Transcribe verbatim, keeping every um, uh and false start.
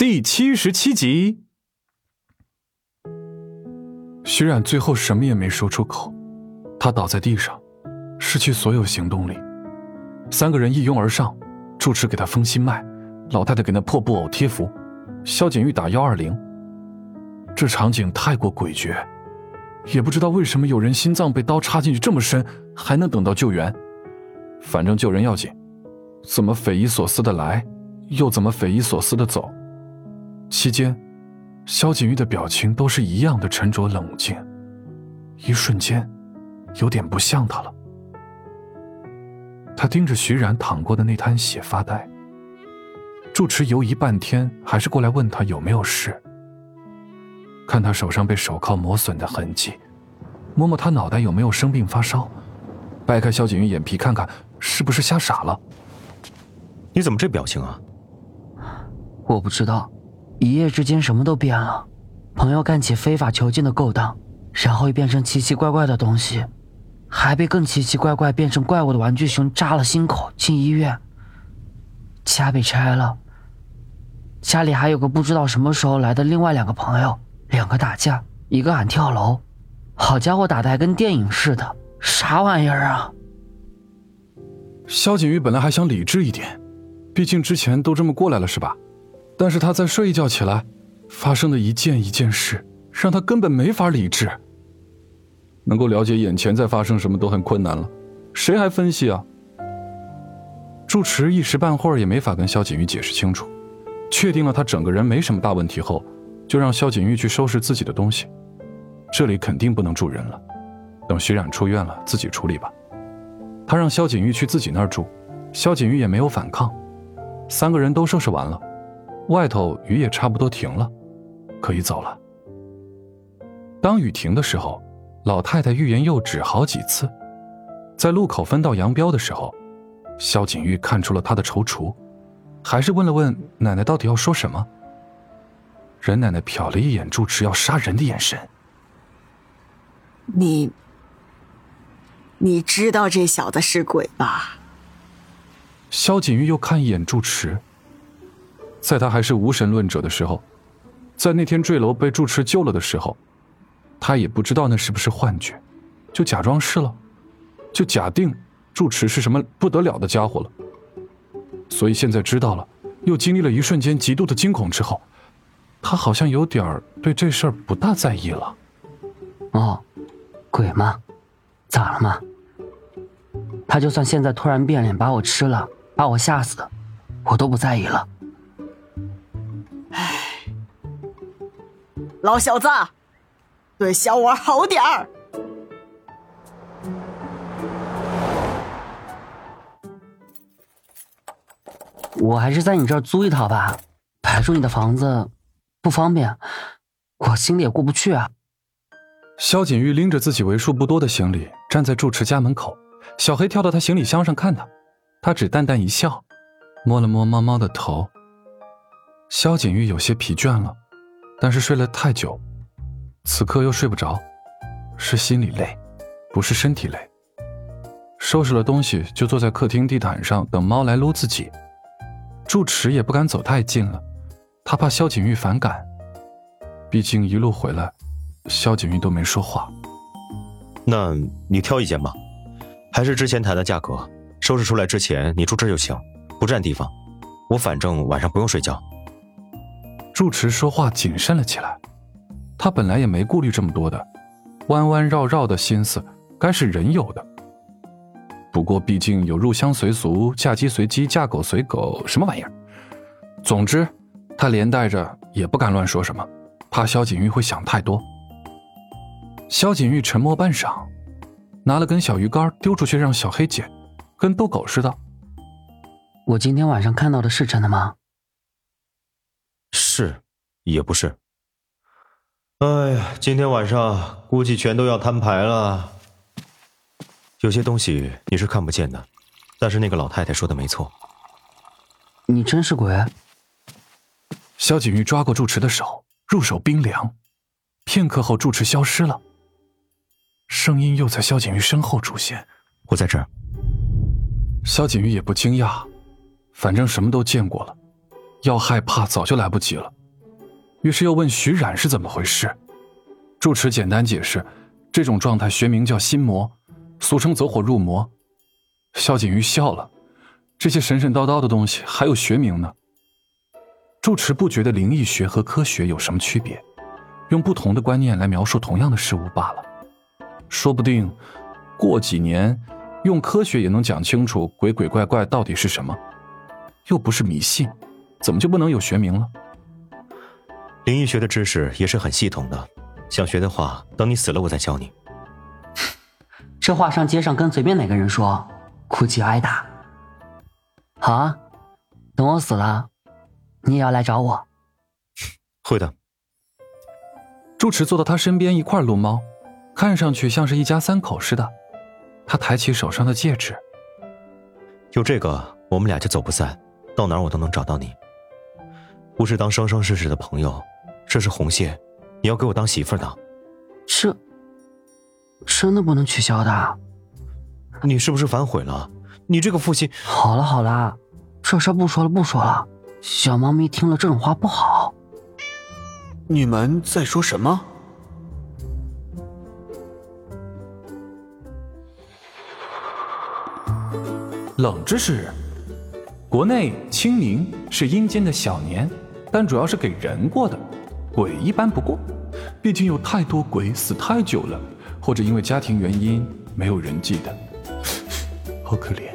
第七十七集。徐冉最后什么也没说出口，他倒在地上，失去所有行动力。三个人一拥而上，住持给他封心脉，老太太给那破布偶贴符，萧景玉打一二零。这场景太过诡谲，也不知道为什么有人心脏被刀插进去这么深，还能等到救援。反正救人要紧，怎么匪夷所思的来，又怎么匪夷所思的走。期间萧景玉的表情都是一样的沉着冷静，一瞬间有点不像他了。他盯着徐冉淌过的那滩血发呆。住持犹疑半天，还是过来问他有没有事。看他手上被手铐磨损的痕迹，摸摸他脑袋有没有生病发烧，掰开萧景玉眼皮看看是不是瞎傻了。 你怎么这表情啊？ 我不知道，一夜之间什么都变了。朋友干起非法囚禁的勾当，然后又变成奇奇怪怪的东西，还被更奇奇怪怪变成怪物的玩具熊扎了心口，进医院。家被拆了，家里还有个不知道什么时候来的另外两个朋友，两个打架，一个喊跳楼。好家伙，打得还跟电影似的，啥玩意儿啊！ 萧景玉本来还想理智一点，毕竟之前都这么过来了是吧？但是他再睡一觉起来，发生的一件一件事让他根本没法理智。能够了解眼前在发生什么都很困难了，谁还分析啊？住持一时半会儿也没法跟萧景玉解释清楚，确定了他整个人没什么大问题后，就让萧景玉去收拾自己的东西。这里肯定不能住人了，等徐冉出院了自己处理吧。他让萧景玉去自己那儿住，萧景玉也没有反抗。三个人都收拾完了，外头雨也差不多停了，可以走了。当雨停的时候，老太太欲言又止好几次。在路口分道扬镳的时候，萧景玉看出了她的踌躇，还是问了问奶奶到底要说什么。任奶奶瞟了一眼住持要杀人的眼神。 你你知道这小子是鬼吧？ 萧景玉又看一眼住持。在他还是无神论者的时候，在那天坠楼被住持救了的时候，他也不知道那是不是幻觉，就假装是了，就假定住持是什么不得了的家伙了。所以现在知道了，又经历了一瞬间极度的惊恐之后，他好像有点对这事儿不大在意了。 哦，鬼吗？咋了吗？他就算现在突然变脸把我吃了，把我吓死的，我都不在意了。 唉，老小子，对小娃好点儿。 我还是在你这儿租一套吧，排住你的房子不方便，我心里也过不去啊。 萧景玉拎着自己为数不多的行李，站在住持家门口。小黑跳到他行李箱上看他，他只淡淡一笑，摸了摸猫猫的头。萧景玉有些疲倦了，但是睡了太久，此刻又睡不着，是心里累，不是身体累。收拾了东西，就坐在客厅地毯上等猫来撸自己。住持也不敢走太近了，他怕萧景玉反感。毕竟一路回来，萧景玉都没说话。 那你挑一间吧，还是之前谈的价格，收拾出来之前你住这就行，不占地方。我反正晚上不用睡觉。 住持说话谨慎了起来，他本来也没顾虑这么多的，弯弯绕绕的心思该是人有的。不过毕竟有入乡随俗、嫁鸡随鸡、嫁狗随狗什么玩意儿。总之他连带着也不敢乱说什么，怕萧景玉会想太多。萧景玉沉默半晌，拿了根小鱼干丢出去让小黑捡，跟逗狗似的。 我今天晚上看到的是真的吗？ 是也不是。哎呀，今天晚上估计全都要摊牌了。有些东西你是看不见的，但是那个老太太说的没错。 你真是鬼？ 萧景玉抓过住持的手，入手冰凉。片刻后，住持消失了，声音又在萧景玉身后出现。 我在这儿。 萧景玉也不惊讶，反正什么都见过了， 要害怕早就来不及了。于是又问徐冉是怎么回事。住持简单解释，这种状态学名叫心魔，俗称走火入魔。萧景瑜笑了，这些神神叨叨的东西还有学名呢。住持不觉得灵异学和科学有什么区别，用不同的观念来描述同样的事物罢了。说不定过几年用科学也能讲清楚鬼鬼怪怪到底是什么，又不是迷信，怎么就不能有学名了？ 灵异学的知识也是很系统的，想学的话等你死了我再教你。 这话上街上跟随便哪个人说，估计挨打。好啊，等我死了你也要来找我。 会的。 住持坐到他身边一块撸猫，看上去像是一家三口似的。他抬起手上的戒指， 有这个我们俩就走不散，到哪儿我都能找到你。不是当生生世世的朋友，这是红线，你要给我当媳妇儿的。 这真的不能取消的？ 你是不是反悔了？你这个父亲…… 好了好了，这事不说了不说了，小猫咪听了这种话不好。 你们在说什么？ 冷知识：国内清明是阴间的小年，但主要是给人过的，鬼一般不过。毕竟有太多鬼死太久了，或者因为家庭原因没有人记得，好可怜。